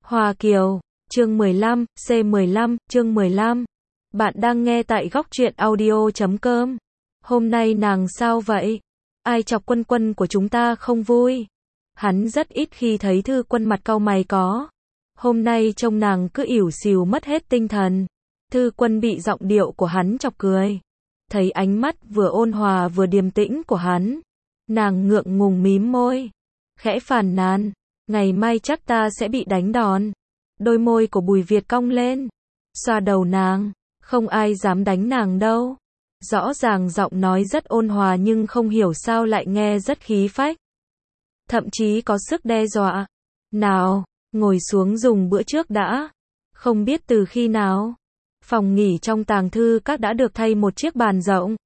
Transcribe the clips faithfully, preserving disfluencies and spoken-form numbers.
Hoa Kiều, chương mười lăm, C mười lăm, chương mười lăm. Bạn đang nghe tại góc truyện audio chấm com. Hôm nay nàng sao vậy? Ai chọc Quân Quân của chúng ta không vui? Hắn rất ít khi thấy Thư Quân mặt cau mày có. Hôm nay trông nàng cứ ỉu xìu mất hết tinh thần. Thư Quân bị giọng điệu của hắn chọc cười. Thấy ánh mắt vừa ôn hòa vừa điềm tĩnh của hắn. Nàng ngượng ngùng mím môi. Khẽ phàn nàn. Ngày mai chắc ta sẽ bị đánh đòn. Đôi môi của Bùi Việt cong lên. Xoa đầu nàng. Không ai dám đánh nàng đâu. Rõ ràng giọng nói rất ôn hòa nhưng không hiểu sao lại nghe rất khí phách. Thậm chí có sức đe dọa. Nào, ngồi xuống dùng bữa trước đã. Không biết từ khi nào. Phòng nghỉ trong tàng thư các đã được thay một chiếc bàn rộng.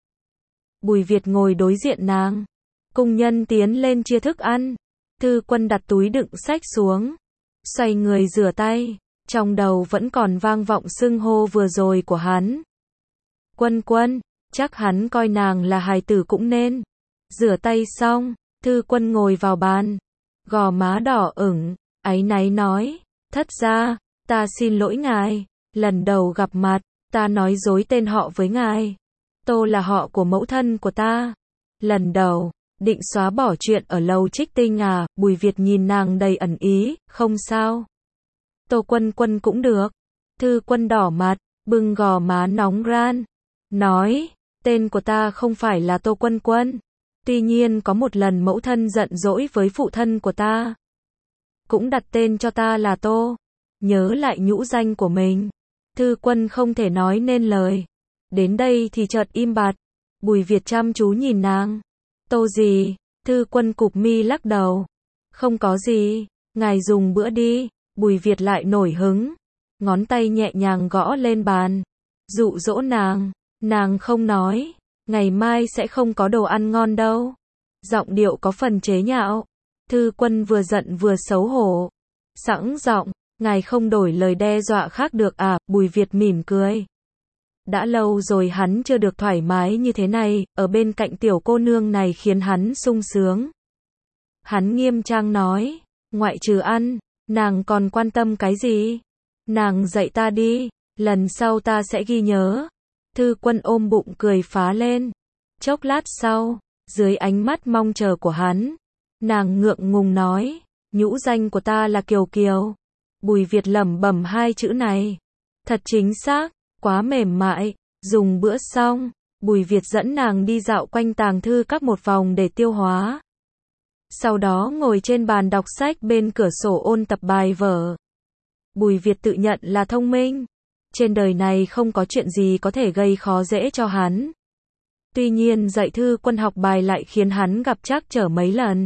Bùi Việt ngồi đối diện nàng. Cung nhân tiến lên chia thức ăn. Thư Quân đặt túi đựng sách xuống. Xoay người rửa tay. Trong đầu vẫn còn vang vọng xưng hô vừa rồi của hắn. Quân Quân, chắc hắn coi nàng là hài tử cũng nên. Rửa tay xong, Thư Quân ngồi vào bàn. Gò má đỏ ửng, áy náy nói. Thất gia, ta xin lỗi ngài. Lần đầu gặp mặt, ta nói dối tên họ với ngài. Tô là họ của mẫu thân của ta. Lần đầu, định xóa bỏ chuyện ở lầu Trích Tinh à? Bùi Việt nhìn nàng đầy ẩn ý. Không sao. Tô Quân Quân cũng được. Thư Quân đỏ mặt, bưng gò má nóng ran. Nói, tên của ta không phải là Tô Quân Quân. Tuy nhiên có một lần mẫu thân giận dỗi với phụ thân của ta. Cũng đặt tên cho ta là Tô. Nhớ lại nhũ danh của mình. Thư Quân không thể nói nên lời. Đến đây thì chợt im bặt. Bùi Việt chăm chú nhìn nàng. Tô gì? Thư Quân cụp mi lắc đầu. Không có gì, ngài dùng bữa đi. Bùi Việt lại nổi hứng. Ngón tay nhẹ nhàng gõ lên bàn. Dụ dỗ nàng. Nàng không nói. Ngày mai sẽ không có đồ ăn ngon đâu. Giọng điệu có phần chế nhạo. Thư Quân vừa giận vừa xấu hổ. Sẵn giọng. Ngài không đổi lời đe dọa khác được à? Bùi Việt mỉm cười. Đã lâu rồi hắn chưa được thoải mái như thế này. Ở bên cạnh tiểu cô nương này khiến hắn sung sướng. Hắn nghiêm trang nói. Ngoại trừ ăn, nàng còn quan tâm cái gì? Nàng dạy ta đi. Lần sau ta sẽ ghi nhớ. Thư Quân ôm bụng cười phá lên. Chốc lát sau, dưới ánh mắt mong chờ của hắn, nàng ngượng ngùng nói. Nhũ danh của ta là Kiều Kiều. Bùi Việt lẩm bẩm hai chữ này. Thật chính xác, quá mềm mại. Dùng bữa xong, Bùi Việt dẫn nàng đi dạo quanh tàng thư các một vòng để tiêu hóa. Sau đó ngồi trên bàn đọc sách bên cửa sổ ôn tập bài vở. Bùi Việt tự nhận là thông minh. Trên đời này không có chuyện gì có thể gây khó dễ cho hắn. Tuy nhiên dạy Thư Quân học bài lại khiến hắn gặp trắc trở mấy lần.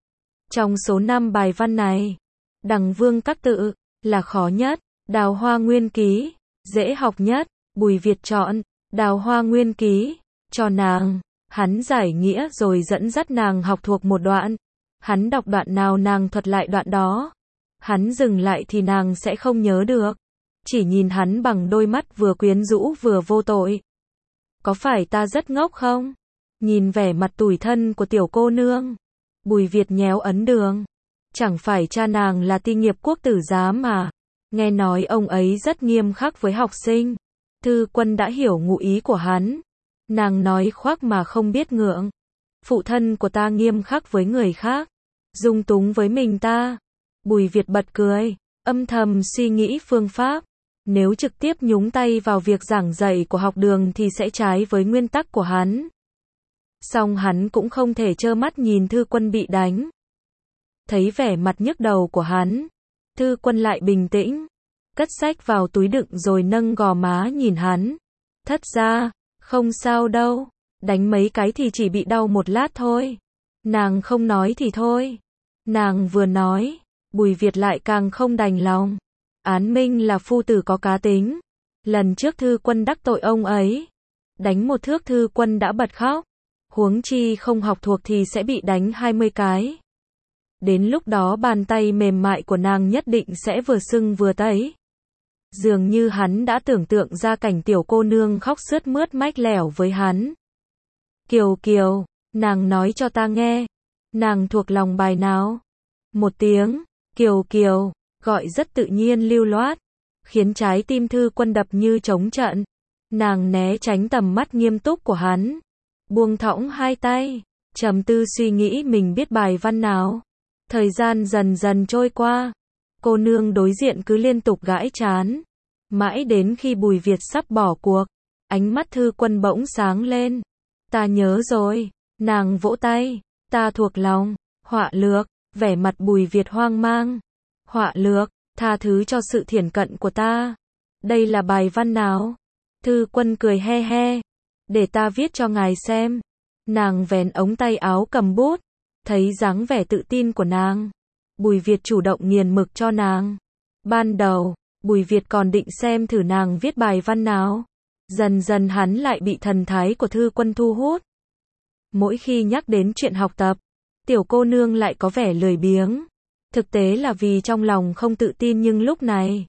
Trong số năm bài văn này, Đằng Vương Các Tự là khó nhất, Đào Hoa Nguyên Ký dễ học nhất. Bùi Việt chọn Đào Hoa Nguyên Ký cho nàng. Hắn giải nghĩa rồi dẫn dắt nàng học thuộc một đoạn. Hắn đọc đoạn nào nàng thuật lại đoạn đó. Hắn dừng lại thì nàng sẽ không nhớ được. Chỉ nhìn hắn bằng đôi mắt vừa quyến rũ vừa vô tội. Có phải ta rất ngốc không? Nhìn vẻ mặt tủi thân của tiểu cô nương, Bùi Việt nhéo ấn đường. Chẳng phải cha nàng là ti nghiệp quốc tử giám mà. Nghe nói ông ấy rất nghiêm khắc với học sinh. Thư Quân đã hiểu ngụ ý của hắn. Nàng nói khoác mà không biết ngượng. Phụ thân của ta nghiêm khắc với người khác, dung túng với mình ta. Bùi Việt bật cười, âm thầm suy nghĩ phương pháp. Nếu trực tiếp nhúng tay vào việc giảng dạy của học đường thì sẽ trái với nguyên tắc của hắn. Song hắn cũng không thể trơ mắt nhìn Thư Quân bị đánh. Thấy vẻ mặt nhức đầu của hắn, Thư Quân lại bình tĩnh. Cất sách vào túi đựng rồi nâng gò má nhìn hắn. Thất gia, không sao đâu. Đánh mấy cái thì chỉ bị đau một lát thôi. Nàng không nói thì thôi. Nàng vừa nói, Bùi Việt lại càng không đành lòng. Án Minh là phu tử có cá tính. Lần trước Thư Quân đắc tội ông ấy, đánh một thước Thư Quân đã bật khóc. Huống chi không học thuộc thì sẽ bị đánh hai mươi cái. Đến lúc đó bàn tay mềm mại của nàng nhất định sẽ vừa sưng vừa tấy. Dường như hắn đã tưởng tượng ra cảnh tiểu cô nương khóc sướt mướt mách lẻo với hắn. Kiều Kiều, nàng nói cho ta nghe. Nàng thuộc lòng bài nào? Một tiếng, Kiều Kiều. gọi rất tự nhiên lưu loát, khiến trái tim Thư Quân đập như trống trận. Nàng né tránh tầm mắt nghiêm túc của hắn, buông thõng hai tay, trầm tư suy nghĩ mình biết bài văn nào. Thời gian dần dần trôi qua, cô nương đối diện cứ liên tục gãi trán, mãi đến khi Bùi Việt sắp bỏ cuộc, ánh mắt Thư Quân bỗng sáng lên. Ta nhớ rồi, nàng vỗ tay, ta thuộc lòng, họa lược, vẻ mặt Bùi Việt hoang mang. Họa lược, tha thứ cho sự thiển cận của ta. Đây là bài văn nào? Thư Quân cười he he, để ta viết cho ngài xem. Nàng vén ống tay áo cầm bút, thấy dáng vẻ tự tin của nàng, Bùi Việt chủ động nghiền mực cho nàng. Ban đầu, Bùi Việt còn định xem thử nàng viết bài văn nào. Dần dần hắn lại bị thần thái của Thư Quân thu hút. Mỗi khi nhắc đến chuyện học tập, tiểu cô nương lại có vẻ lười biếng. Thực tế là vì trong lòng không tự tin, nhưng lúc này,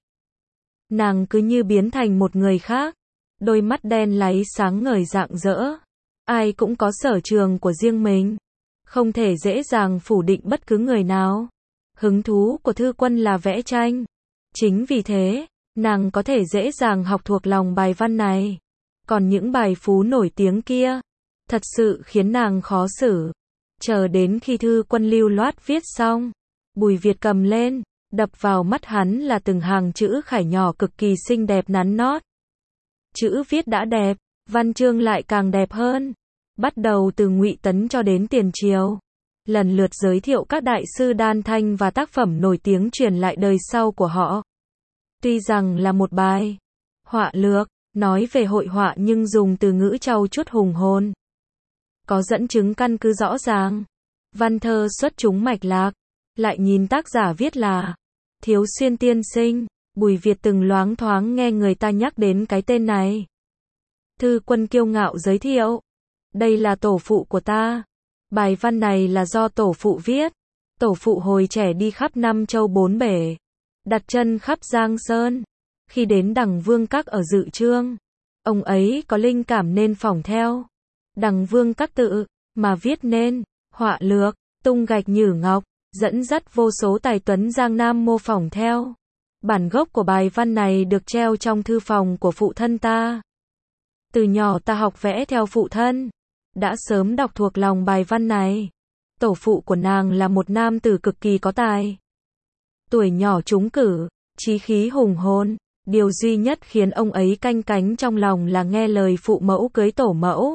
nàng cứ như biến thành một người khác. Đôi mắt đen láy sáng ngời rạng rỡ. Ai cũng có sở trường của riêng mình, không thể dễ dàng phủ định bất cứ người nào. Hứng thú của Thư Quân là vẽ tranh. Chính vì thế, nàng có thể dễ dàng học thuộc lòng bài văn này. Còn những bài phú nổi tiếng kia, thật sự khiến nàng khó xử. Chờ đến khi Thư Quân lưu loát viết xong, Bùi Việt cầm lên, đập vào mắt hắn là từng hàng chữ khải nhỏ cực kỳ xinh đẹp nắn nót. Chữ viết đã đẹp, văn chương lại càng đẹp hơn. Bắt đầu từ Ngụy Tấn cho đến tiền triều, lần lượt giới thiệu các đại sư đan thanh và tác phẩm nổi tiếng truyền lại đời sau của họ. Tuy rằng là một bài họa lược, nói về hội họa nhưng dùng từ ngữ trau chuốt hùng hồn, có dẫn chứng căn cứ rõ ràng, văn thơ xuất chúng mạch lạc. Lại nhìn tác giả viết là Thiếu Xuyên tiên sinh, Bùi Việt từng loáng thoáng nghe người ta nhắc đến cái tên này. Thư Quân kiêu ngạo giới thiệu, đây là tổ phụ của ta. Bài văn này là do tổ phụ viết. Tổ phụ hồi trẻ đi khắp năm châu bốn bể, đặt chân khắp Giang Sơn. Khi đến Đằng Vương Các ở Dự Trương, ông ấy có linh cảm nên phỏng theo Đằng Vương Các tự mà viết nên họa lược, tung gạch nhử ngọc, dẫn dắt vô số tài tuấn Giang Nam mô phỏng theo. Bản gốc của bài văn này được treo trong thư phòng của phụ thân ta. Từ nhỏ ta học vẽ theo phụ thân, đã sớm đọc thuộc lòng bài văn này. Tổ phụ của nàng là một nam tử cực kỳ có tài. Tuổi nhỏ trúng cử, chí khí hùng hồn. Điều duy nhất khiến ông ấy canh cánh trong lòng là nghe lời phụ mẫu cưới tổ mẫu.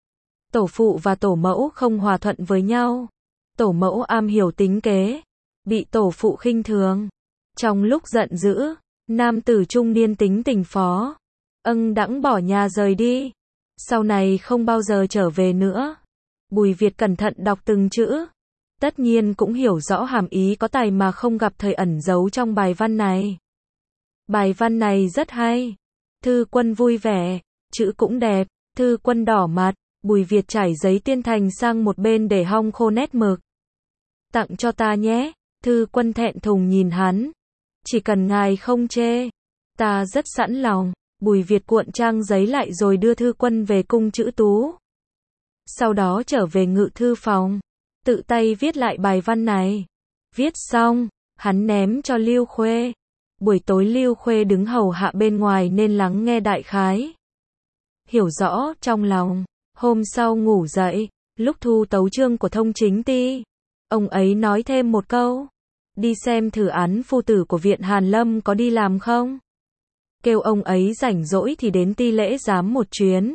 Tổ phụ và tổ mẫu không hòa thuận với nhau. Tổ mẫu am hiểu tính kế, bị tổ phụ khinh thường. Trong lúc giận dữ, nam tử trung niên tính tình phó, âng đãng bỏ nhà rời đi. Sau này không bao giờ trở về nữa. Bùi Việt cẩn thận đọc từng chữ, tất nhiên cũng hiểu rõ hàm ý có tài mà không gặp thời ẩn giấu trong bài văn này. Bài văn này rất hay. Thư Quân vui vẻ, chữ cũng đẹp. Thư Quân đỏ mặt, Bùi Việt trải giấy tiên thành sang một bên để hong khô nét mực. Tặng cho ta nhé. Thư Quân thẹn thùng nhìn hắn. Chỉ cần ngài không chê, ta rất sẵn lòng. Bùi Việt cuộn trang giấy lại rồi đưa Thư Quân về cung chữ tú. Sau đó trở về ngự thư phòng, tự tay viết lại bài văn này. Viết xong, hắn ném cho Lưu Khuê. Buổi tối Lưu Khuê đứng hầu hạ bên ngoài nên lắng nghe đại khái, hiểu rõ trong lòng. Hôm sau ngủ dậy, lúc thu tấu chương của Thông Chính Ty, ông ấy nói thêm một câu, đi xem thử án phu tử của viện Hàn Lâm có đi làm không. Kêu ông ấy rảnh rỗi thì đến Ty lễ giám một chuyến.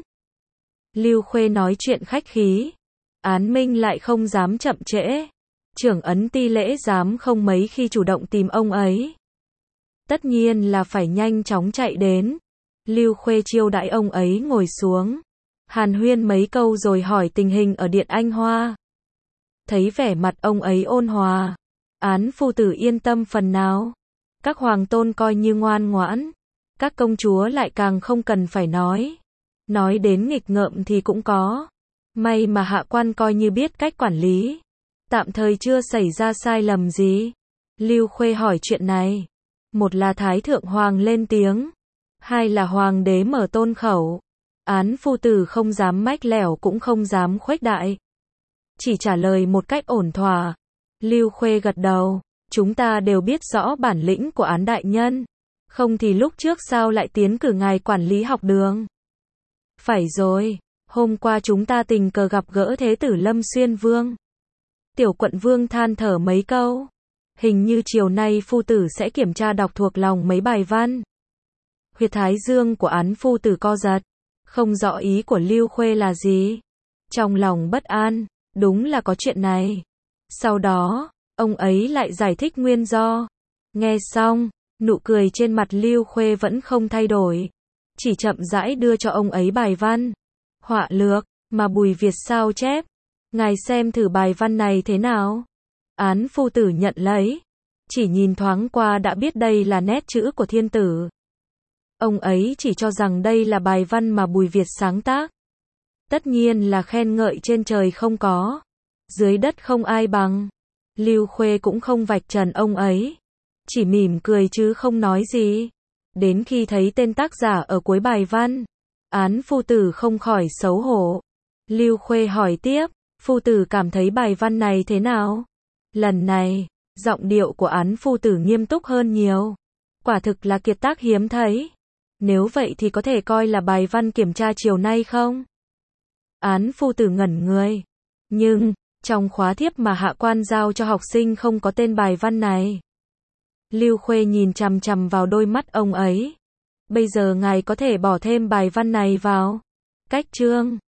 Lưu Khuê nói chuyện khách khí, Án Minh lại không dám chậm trễ. Trưởng ấn Ty lễ giám không mấy khi chủ động tìm ông ấy, tất nhiên là phải nhanh chóng chạy đến. Lưu Khuê chiêu đãi ông ấy ngồi xuống, hàn huyên mấy câu rồi hỏi tình hình ở Điện Anh Hoa. Thấy vẻ mặt ông ấy ôn hòa, án phu tử yên tâm phần nào. Các hoàng tôn coi như ngoan ngoãn, các công chúa lại càng không cần phải nói. Nói đến nghịch ngợm thì cũng có, may mà hạ quan coi như biết cách quản lý, tạm thời chưa xảy ra sai lầm gì. Lưu Khuê hỏi chuyện này, một là Thái Thượng Hoàng lên tiếng, hai là Hoàng đế mở tôn khẩu. Án phu tử không dám mách lẻo cũng không dám khuếch đại, chỉ trả lời một cách ổn thỏa. Lưu Khuê gật đầu, Chúng ta đều biết rõ bản lĩnh của Án đại nhân. Không thì lúc trước sao lại tiến cử ngài quản lý học đường? Phải rồi, hôm qua chúng ta tình cờ gặp gỡ Thế tử Lâm Xuyên Vương. Tiểu Quận Vương than thở mấy câu. Hình như chiều nay phu tử sẽ kiểm tra đọc thuộc lòng mấy bài văn. Huyệt thái dương của Án phu tử co giật. Không rõ ý của Lưu Khuê là gì. Trong lòng bất an, đúng là có chuyện này. Sau đó, ông ấy lại giải thích nguyên do. Nghe xong, nụ cười trên mặt Lưu Khuê vẫn không thay đổi. Chỉ chậm rãi đưa cho ông ấy bài văn. Họa lược, mà Bùi Việt sao chép. Ngài xem thử bài văn này thế nào. Án phu tử nhận lấy. Chỉ nhìn thoáng qua đã biết đây là nét chữ của thiên tử. Ông ấy chỉ cho rằng đây là bài văn mà Bùi Việt sáng tác. Tất nhiên là khen ngợi trên trời không có. Dưới đất không ai bằng. Lưu Khuê cũng không vạch trần ông ấy. Chỉ mỉm cười chứ không nói gì. Đến khi thấy tên tác giả ở cuối bài văn, Án phu tử không khỏi xấu hổ. Lưu Khuê hỏi tiếp, phu tử cảm thấy bài văn này thế nào? Lần này, giọng điệu của Án phu tử nghiêm túc hơn nhiều. Quả thực là kiệt tác hiếm thấy. Nếu vậy thì có thể coi là bài văn kiểm tra chiều nay không? Án phu tử ngẩn người. Nhưng, trong khóa thiếp mà hạ quan giao cho học sinh không có tên bài văn này. Lưu Khuê nhìn chằm chằm vào đôi mắt ông ấy. Bây giờ ngài có thể bỏ thêm bài văn này vào cách chương.